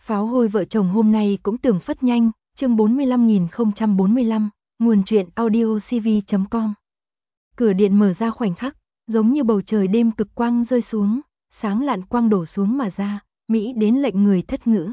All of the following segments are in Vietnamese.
Pháo hôi vợ chồng hôm nay cũng tưởng phất nhanh, chương 45.045, nguồn truyện audiocv.com. Cửa điện mở ra khoảnh khắc, giống như bầu trời đêm cực quang rơi xuống, sáng lạn quang đổ xuống mà ra, mỹ đến lệnh người thất ngữ.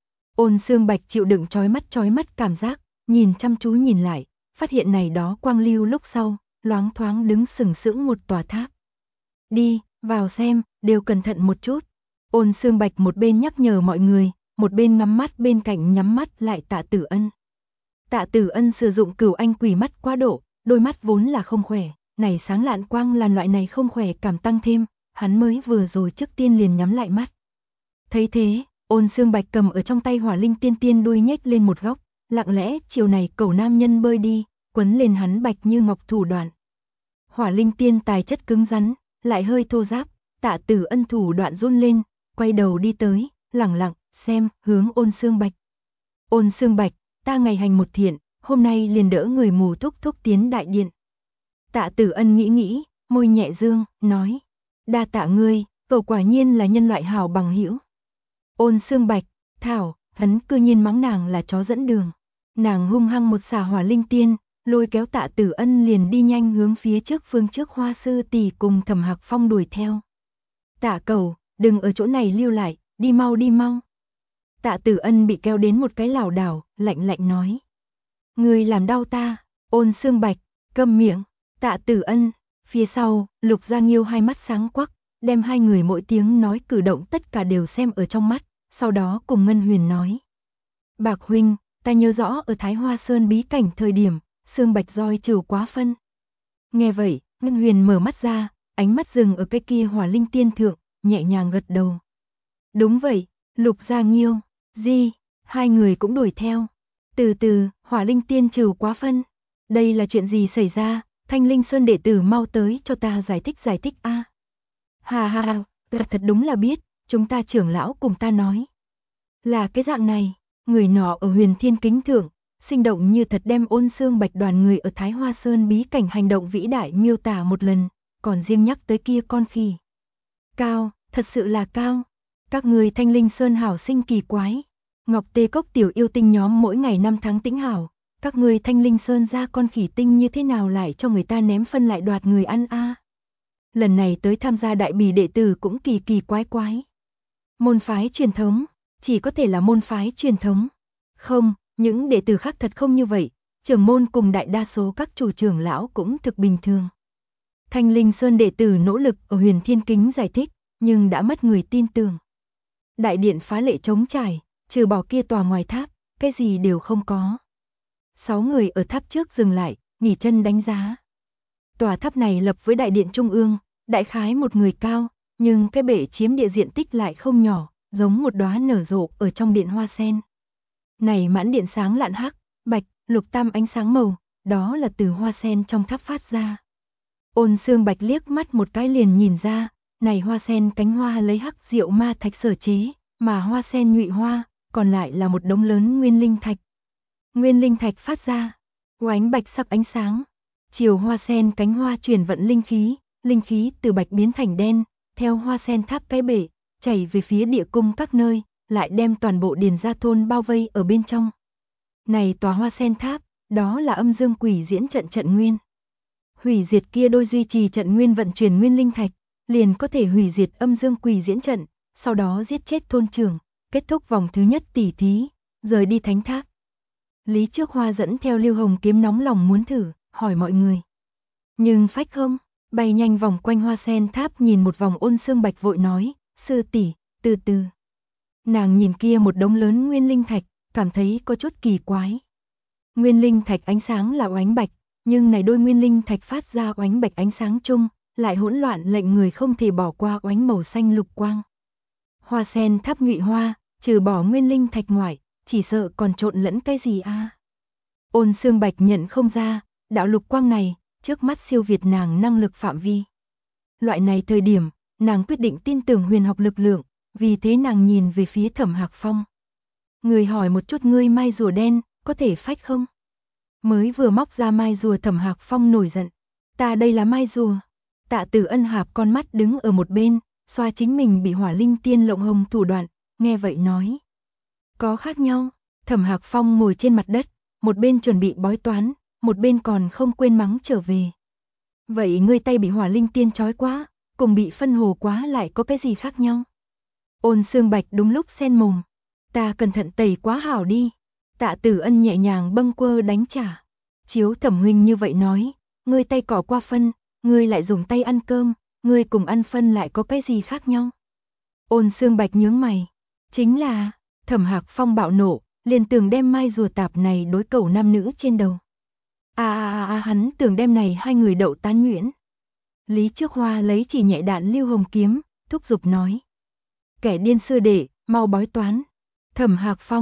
Ôn Xương Bạch chịu đựng chói mắt cảm giác, nhìn chăm chú nhìn lại, phát hiện này đó quang lưu lúc sau, loáng thoáng đứng sừng sững một tòa tháp. Đi, vào xem, đều cẩn thận một chút. Ôn Xương Bạch một bên nhắc nhở mọi người, một bên ngắm mắt bên cạnh nhắm mắt lại Tạ Tử Ân. Tạ Tử Ân sử dụng cửu anh quỷ mắt quá độ, đôi mắt vốn là không khỏe, này sáng lạn quang là loại này không khỏe cảm tăng thêm, hắn mới vừa rồi trước tiên liền nhắm lại mắt. Thấy thế, Ôn Xương Bạch cầm ở trong tay Hỏa Linh Tiên Tiên đuôi nhếch lên một góc, lặng lẽ chiều này cẩu nam nhân bơi đi, quấn lên hắn bạch như ngọc thủ đoạn. Hỏa Linh Tiên tài chất cứng rắn, lại hơi thô ráp, Tạ Tử Ân thủ đoạn run lên, quay đầu đi tới, lẳng lặng xem, hướng Ôn Xương Bạch. Ôn Xương Bạch, ta ngày hành một thiện, hôm nay liền đỡ người mù thúc thúc tiến đại điện. Tạ Tử Ân nghĩ, môi nhẹ dương, nói, đa tạ ngươi, cậu quả nhiên là nhân loại hảo bằng hữu. Ôn Xương Bạch, thảo, hắn cư nhiên mắng nàng là chó dẫn đường. Nàng hung hăng một xả Hỏa Linh Tiên, lôi kéo Tạ Tử Ân liền đi nhanh hướng phía trước phương trước Hoa sư tỷ cùng Thẩm Hạc Phong đuổi theo. Tạ cẩu, đừng ở chỗ này lưu lại, đi mau đi mau. Tạ Tử Ân bị kéo đến một cái lảo đảo, lạnh lạnh nói. Người làm đau ta. Ôn Xương Bạch, câm miệng. Tạ Tử Ân, phía sau, Lục Gia Nghiêu hai mắt sáng quắc, đem hai người mỗi tiếng nói cử động tất cả đều xem ở trong mắt, sau đó cùng Ngân Huyền nói. Bạc huynh, ta nhớ rõ ở Thái Hoa Sơn bí cảnh thời điểm, Xương Bạch roi trừ quá phân. Nghe vậy, Ngân Huyền mở mắt ra, ánh mắt dừng ở cái kia Hỏa Linh Tiên thượng, nhẹ nhàng gật đầu. Đúng vậy, Lục Gia Nghiêu, Di, hai người cũng đuổi theo. Từ từ, Hỏa Linh Tiên trừ quá phân. Đây là chuyện gì xảy ra? Thanh Linh Sơn đệ tử mau tới cho ta giải thích a. Hà hà, thật đúng là biết, chúng ta trưởng lão cùng ta nói. Là cái dạng này, người nọ ở Huyền Thiên Kính thượng, sinh động như thật đem Ôn Xương Bạch đoàn người ở Thái Hoa Sơn bí cảnh hành động vĩ đại miêu tả một lần, còn riêng nhắc tới kia con khỉ. Cao, thật sự là cao. Các người Thanh Linh Sơn hảo sinh kỳ quái. Ngọc Tê Cốc tiểu yêu tinh nhóm mỗi ngày 5 tháng tĩnh hảo. Các người Thanh Linh Sơn ra con khỉ tinh như thế nào lại cho người ta ném phân lại đoạt người ăn a? Lần này tới tham gia đại bỉ đệ tử cũng kỳ quái. Môn phái truyền thống, chỉ có thể là môn phái truyền thống. Không, những đệ tử khác thật không như vậy. Trưởng môn cùng đại đa số các chủ trưởng lão cũng thực bình thường. Thanh Linh Sơn đệ tử nỗ lực ở Huyền Thiên Kính giải thích, nhưng đã mất người tin tưởng. Đại điện phá lệ trống trải, trừ bỏ kia tòa ngoài tháp, cái gì đều không có. 6 người ở tháp trước dừng lại, nghỉ chân đánh giá. Tòa tháp này lập với đại điện trung ương, đại khái một người cao, nhưng cái bệ chiếm địa diện tích lại không nhỏ, giống một đóa nở rộ ở trong điện hoa sen. Này mãn điện sáng lạn hắc, bạch, lục tam ánh sáng màu, đó là từ hoa sen trong tháp phát ra. Ôn Xương Bạch liếc mắt một cái liền nhìn ra, này hoa sen cánh hoa lấy hắc diệu ma thạch sở chế, mà hoa sen nhụy hoa, còn lại là một đống lớn nguyên linh thạch. Nguyên linh thạch phát ra, oánh bạch sắc ánh sáng, chiều hoa sen cánh hoa chuyển vận linh khí từ bạch biến thành đen, theo hoa sen tháp cái bể, chảy về phía địa cung các nơi, lại đem toàn bộ Điền Gia thôn bao vây ở bên trong. Này tòa hoa sen tháp, đó là âm dương quỷ diễn trận nguyên. Hủy diệt kia đôi duy trì trận nguyên vận chuyển nguyên linh thạch, liền có thể hủy diệt âm dương quỷ diễn trận, sau đó giết chết thôn trưởng, kết thúc vòng thứ nhất tỉ thí, rời đi thánh tháp. Lý Trước Hoa dẫn theo Lưu Hồng Kiếm nóng lòng muốn thử, hỏi mọi người. Nhưng phách không, bay nhanh vòng quanh hoa sen tháp nhìn một vòng. Ôn Xương Bạch vội nói, sư tỷ, từ từ. Nàng nhìn kia một đống lớn nguyên linh thạch, cảm thấy có chút kỳ quái. Nguyên linh thạch ánh sáng là oánh bạch, nhưng này đôi nguyên linh thạch phát ra oánh bạch ánh sáng chung, lại hỗn loạn lệnh người không thể bỏ qua oánh màu xanh lục quang. Hoa sen tháp nhụy hoa, trừ bỏ nguyên linh thạch ngoại, chỉ sợ còn trộn lẫn cái gì a? Ôn Xương Bạch nhận không ra, đạo lục quang này, trước mắt siêu việt nàng năng lực phạm vi. Loại này thời điểm, nàng quyết định tin tưởng huyền học lực lượng, vì thế nàng nhìn về phía Thẩm Hạc Phong. Người hỏi một chút ngươi mai rùa đen, có thể phách không? Mới vừa móc ra mai rùa Thẩm Hạc Phong nổi giận. Ta đây là mai rùa. Tạ Tử Ân hạp con mắt đứng ở một bên, xoa chính mình bị Hỏa Linh Tiên lộng hồng thủ đoạn, nghe vậy nói. Có khác nhau. Thẩm Hạc Phong ngồi trên mặt đất, một bên chuẩn bị bói toán, một bên còn không quên mắng trở về. Vậy ngươi tay bị hỏa linh tiên trói quá, cùng bị phân hồ quá lại có cái gì khác nhau? Ôn Xương Bạch đúng lúc xen mồm. Ta cẩn thận tẩy quá hảo đi. Tạ Tử Ân nhẹ nhàng bâng quơ đánh trả. Chiếu Thẩm huynh như vậy nói, ngươi tay cỏ qua phân, ngươi lại dùng tay ăn cơm, ngươi cùng ăn phân lại có cái gì khác nhau? Ôn Xương Bạch nhướng mày. Chính là, Thẩm Hạc Phong bạo nộ, liền tưởng đem mai rùa tạp này đối cẩu nam nữ trên đầu. Hắn tưởng đem này hai người đậu tán nhuyễn. Lý Trước Hoa lấy chỉ nhẹ đạn lưu hồng kiếm, thúc giục nói. Kẻ điên sư đệ, mau bói toán. Thẩm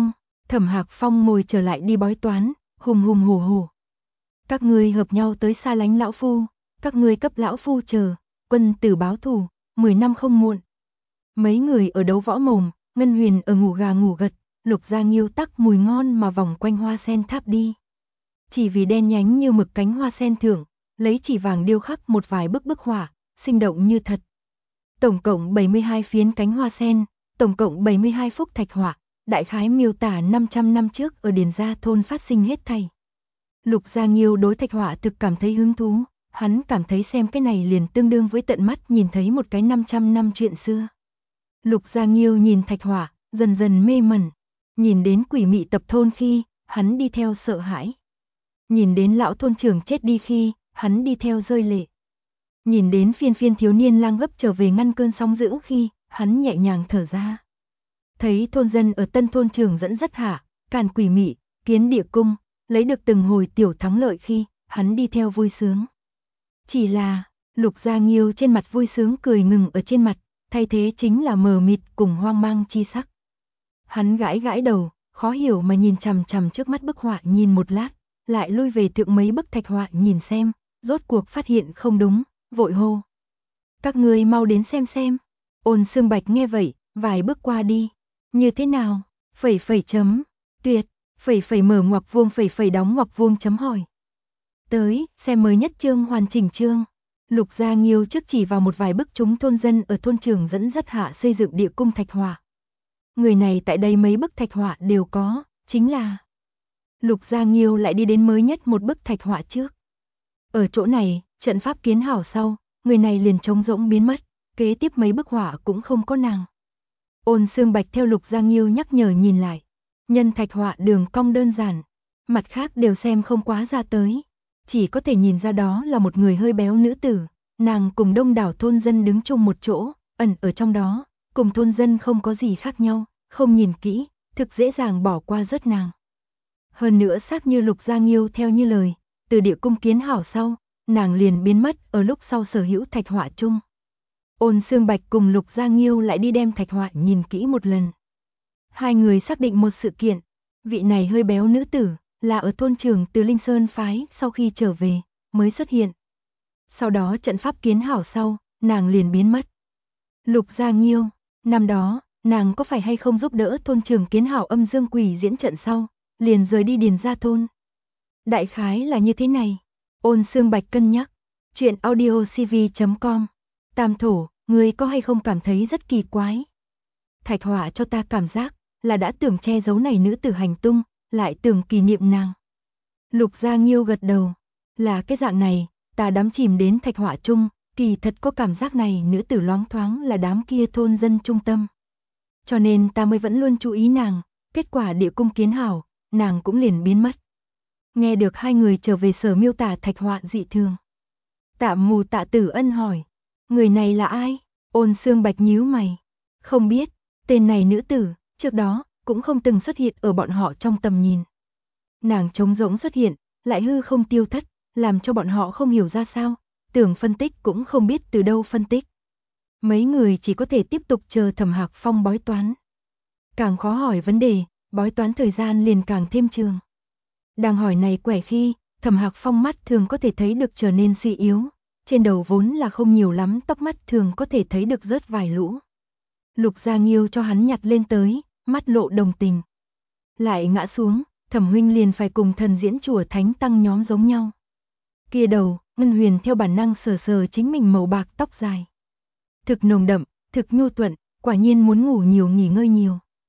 Hạc Phong ngồi trở lại đi bói toán, hùng hùng hổ hổ. Các ngươi hợp nhau tới xa lánh lão phu, các ngươi cấp lão phu chờ, quân tử báo thù, 10 năm không muộn. Mấy người ở đấu võ mồm, Ngân Huyền ở ngủ gà ngủ gật, Lục Gia Nghiêu tắc mùi ngon mà vòng quanh hoa sen tháp đi. Chỉ vì đen nhánh như mực cánh hoa sen thượng, lấy chỉ vàng điêu khắc một vài bức họa, sinh động như thật. Tổng cộng 72 phiến cánh hoa sen, tổng cộng 72 phúc thạch họa, đại khái miêu tả 500 năm trước ở Điền Gia thôn phát sinh hết thảy. Lục Gia Nghiêu đối thạch họa thực cảm thấy hứng thú, hắn cảm thấy xem cái này liền tương đương với tận mắt nhìn thấy một cái 500 năm chuyện xưa. Lục Gia Nghiêu nhìn thạch họa, dần dần mê mẩn, nhìn đến quỷ mị tập thôn khi, hắn đi theo sợ hãi. Nhìn đến lão thôn trưởng chết đi khi, hắn đi theo rơi lệ. Nhìn đến phiên phiên thiếu niên lang gấp trở về ngăn cơn sóng dữ khi, hắn nhẹ nhàng thở ra. Thấy thôn dân ở tân thôn trưởng dẫn dắt hạ, càn quỷ mị, kiến địa cung, lấy được từng hồi tiểu thắng lợi khi, hắn đi theo vui sướng. Chỉ là, Lục Gia Nghiêu trên mặt vui sướng cười ngừng ở trên mặt, thay thế chính là mờ mịt cùng hoang mang chi sắc. Hắn gãi gãi đầu, khó hiểu mà nhìn chằm chằm trước mắt bức họa nhìn một lát, lại lui về thượng mấy bức thạch họa nhìn xem, rốt cuộc phát hiện không đúng, vội hô. Các ngươi mau đến xem. Ôn Xương Bạch nghe vậy, vài bước qua đi. Như thế nào? Phẩy phẩy chấm. Tuyệt. Phẩy phẩy mở ngoặc vuông phẩy phẩy đóng ngoặc vuông chấm hỏi. Tới, xem mới nhất chương hoàn chỉnh chương. Lục Gia Nghiêu trước chỉ vào một vài bức chúng thôn dân ở thôn trường dẫn dắt hạ xây dựng địa cung thạch họa. Người này tại đây mấy bức thạch họa đều có, chính là... Lục Gia Nghiêu lại đi đến mới nhất một bức thạch họa trước. Ở chỗ này, trận pháp kiến hảo sau, người này liền trống rỗng biến mất, kế tiếp mấy bức họa cũng không có nàng. Ôn Xương Bạch theo Lục Gia Nghiêu nhắc nhở nhìn lại, nhân thạch họa đường cong đơn giản, mặt khác đều xem không quá ra tới, chỉ có thể nhìn ra đó là một người hơi béo nữ tử, nàng cùng đông đảo thôn dân đứng chung một chỗ, ẩn ở trong đó, cùng thôn dân không có gì khác nhau, không nhìn kỹ, thực dễ dàng bỏ qua rớt nàng. Hơn nữa xác như Lục Gia Nghiêu theo như lời, từ địa cung kiến hảo sau, nàng liền biến mất ở lúc sau sở hữu thạch họa chung. Ôn Xương Bạch cùng Lục Gia Nghiêu lại đi đem thạch họa nhìn kỹ một lần. Hai người xác định một sự kiện, vị này hơi béo nữ tử, là ở thôn trường từ Linh Sơn phái sau khi trở về, mới xuất hiện. Sau đó trận pháp kiến hảo sau, nàng liền biến mất. Lục Gia Nghiêu, năm đó, nàng có phải hay không giúp đỡ thôn trường kiến hảo âm dương quỷ diễn trận sau, liền rời đi Điền Gia thôn. Đại khái là như thế này. Ôn Xương Bạch cân nhắc. Chuyện audiocv.com. Tam Thổ, ngươi có hay không cảm thấy rất kỳ quái? Thạch họa cho ta cảm giác là đã tưởng che giấu này nữ tử hành tung, lại tưởng kỷ niệm nàng. Lục Gia Nghiêu gật đầu. Là cái dạng này, ta đắm chìm đến thạch họa chung, kỳ thật có cảm giác này nữ tử loáng thoáng là đám kia thôn dân trung tâm. Cho nên ta mới vẫn luôn chú ý nàng, kết quả địa cung kiến hảo, nàng cũng liền biến mất. Nghe được hai người trở về sở miêu tả thạch họa dị thường. Tạ Tử Ân hỏi, người này là ai? Ôn Xương Bạch nhíu mày. Không biết, tên này nữ tử, trước đó, cũng không từng xuất hiện ở bọn họ trong tầm nhìn. Nàng trống rỗng xuất hiện, lại hư không tiêu thất, làm cho bọn họ không hiểu ra sao, tưởng phân tích cũng không biết từ đâu phân tích. Mấy người chỉ có thể tiếp tục chờ Thẩm Hạc Phong bói toán. Càng khó hỏi vấn đề, bói toán thời gian liền càng thêm trường. Đang hỏi này quẻ khi, Thẩm Hạc Phong mắt thường có thể thấy được trở nên suy yếu, trên đầu vốn là không nhiều lắm tóc mắt thường có thể thấy được rớt vài lũ. Lục Gia Nghiêu cho hắn nhặt lên tới, mắt lộ đồng tình. Lại ngã xuống, Thẩm huynh liền phải cùng thần diễn chùa thánh tăng nhóm giống nhau. Kia đầu, Ngân Huyền theo bản năng sờ sờ chính mình màu bạc tóc dài. Thực nồng đậm, thực nhu thuận, quả nhiên muốn ngủ nhiều nghỉ ngơi nhiều.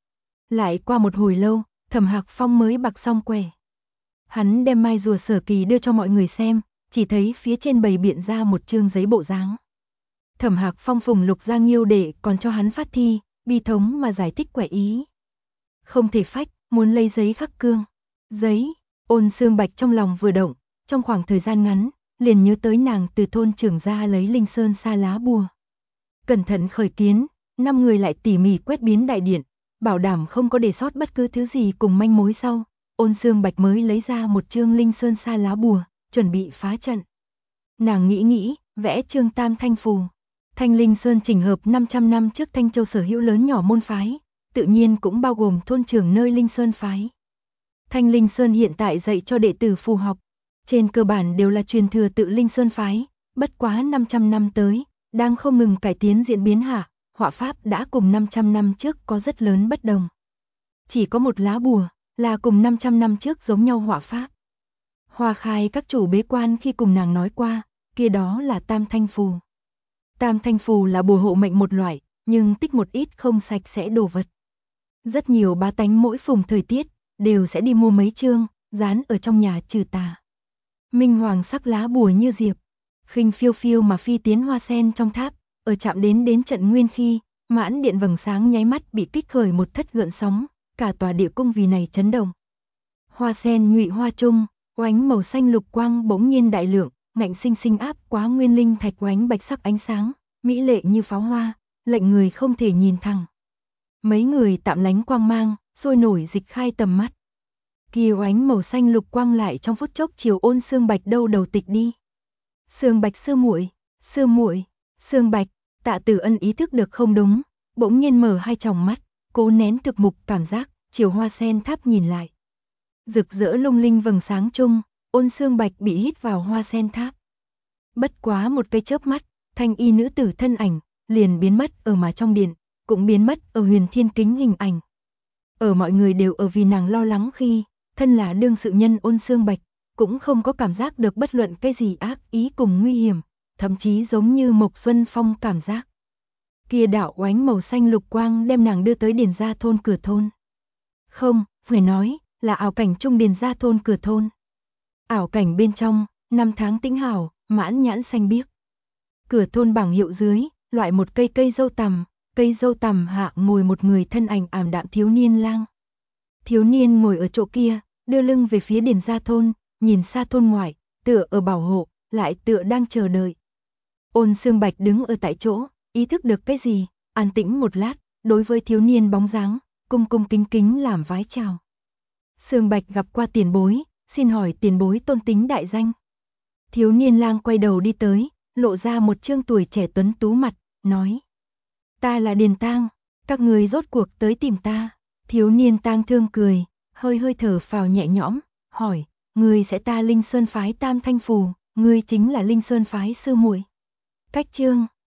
Lại qua một hồi lâu, Thẩm Hạc Phong mới bạc xong quẻ. Hắn đem mai rùa Sở Kỳ đưa cho mọi người xem, chỉ thấy phía trên bày biện ra một chương giấy bộ dáng. Thẩm Hạc Phong phùng lục ra nghiêu để còn cho hắn phát thi, bi thống mà giải thích quẻ ý. Không thể phách, muốn lấy giấy khắc cương. Giấy, Ôn Xương Bạch trong lòng vừa động, trong khoảng thời gian ngắn, liền nhớ tới nàng từ thôn trưởng ra lấy Linh Sơn sa lá bùa. Cẩn thận khởi kiến, 5 người lại tỉ mỉ quét biến đại điện, bảo đảm không có để sót bất cứ thứ gì cùng manh mối sau. Ôn Xương Bạch mới lấy ra một chương Linh Sơn sa lá bùa, chuẩn bị phá trận. Nàng nghĩ, vẽ chương Tam Thanh phù. Thanh Linh Sơn chỉnh hợp 500 năm trước Thanh Châu sở hữu lớn nhỏ môn phái, tự nhiên cũng bao gồm thôn trưởng nơi Linh Sơn phái. Thanh Linh Sơn hiện tại dạy cho đệ tử phù học, trên cơ bản đều là truyền thừa tự Linh Sơn phái, bất quá 500 năm tới, đang không ngừng cải tiến diễn biến hạ, họa pháp đã cùng 500 năm trước có rất lớn bất đồng. Chỉ có một lá bùa, là cùng 500 năm trước giống nhau họa pháp. Hoa Khai các chủ bế quan khi cùng nàng nói qua, kia đó là Tam Thanh phù. Tam Thanh phù là bùa hộ mệnh một loại, nhưng tích một ít không sạch sẽ đồ vật. Rất nhiều bá tánh mỗi phùng thời tiết, đều sẽ đi mua mấy chương, dán ở trong nhà trừ tà. Minh hoàng sắc lá bùa như diệp, khinh phiêu phiêu mà phi tiến hoa sen trong tháp, ở chạm đến trận nguyên khi, mãn điện vầng sáng nháy mắt bị kích khởi một thất gợn sóng, cả tòa địa cung vì này chấn động. Hoa sen nhụy hoa trung, oánh màu xanh lục quang bỗng nhiên đại lượng, ngạnh sinh sinh áp quá nguyên linh thạch oánh bạch sắc ánh sáng, mỹ lệ như pháo hoa, lệnh người không thể nhìn thẳng. Mấy người tạm lánh quang mang, sôi nổi dịch khai tầm mắt. Kia oánh màu xanh lục quang lại trong phút chốc chiều Ôn Xương Bạch đâu đầu tịch đi. Xương Bạch sư muội, Xương Bạch, Tạ Tử Ân ý thức được không đúng, bỗng nhiên mở hai tròng mắt, cố nén thực mục cảm giác, chiều hoa sen tháp nhìn lại. Rực rỡ lung linh vầng sáng chung, Ôn Xương Bạch bị hít vào hoa sen tháp. Bất quá một cái chớp mắt, thanh y nữ tử thân ảnh liền biến mất ở mà trong điện, cũng biến mất ở Huyền Thiên Kính hình ảnh. Ở mọi người đều ở vì nàng lo lắng khi, thân là đương sự nhân Ôn Xương Bạch, cũng không có cảm giác được bất luận cái gì ác ý cùng nguy hiểm, thậm chí giống như Mộc Xuân Phong cảm giác. Kia đạo oánh màu xanh lục quang đem nàng đưa tới Điền Gia thôn cửa thôn. Không, phải nói, là ảo cảnh trung Điền Gia thôn cửa thôn. Ảo cảnh bên trong, năm tháng tĩnh hảo, mãn nhãn xanh biếc. Cửa thôn bảng hiệu dưới, loại một cây dâu tằm hạ ngồi một người thân ảnh ảm đạm thiếu niên lang. Thiếu niên ngồi ở chỗ kia, đưa lưng về phía Điền Gia thôn, nhìn xa thôn ngoại, tựa ở bảo hộ, lại tựa đang chờ đợi. Ôn Xương Bạch đứng ở tại chỗ, ý thức được cái gì, an tĩnh một lát, đối với thiếu niên bóng dáng, cung cung kính kính làm vái chào. Xương Bạch gặp qua tiền bối, xin hỏi tiền bối tôn tính đại danh. Thiếu niên lang quay đầu đi tới, lộ ra một trương tuổi trẻ tuấn tú mặt, nói: Ta là Điền Tang, các người rốt cuộc tới tìm ta. Thiếu niên tang thương cười, hơi thở phào nhẹ nhõm, hỏi: Ngươi sẽ ta Linh Sơn phái Tam Thanh phù, ngươi chính là Linh Sơn phái sư muội. Cách chương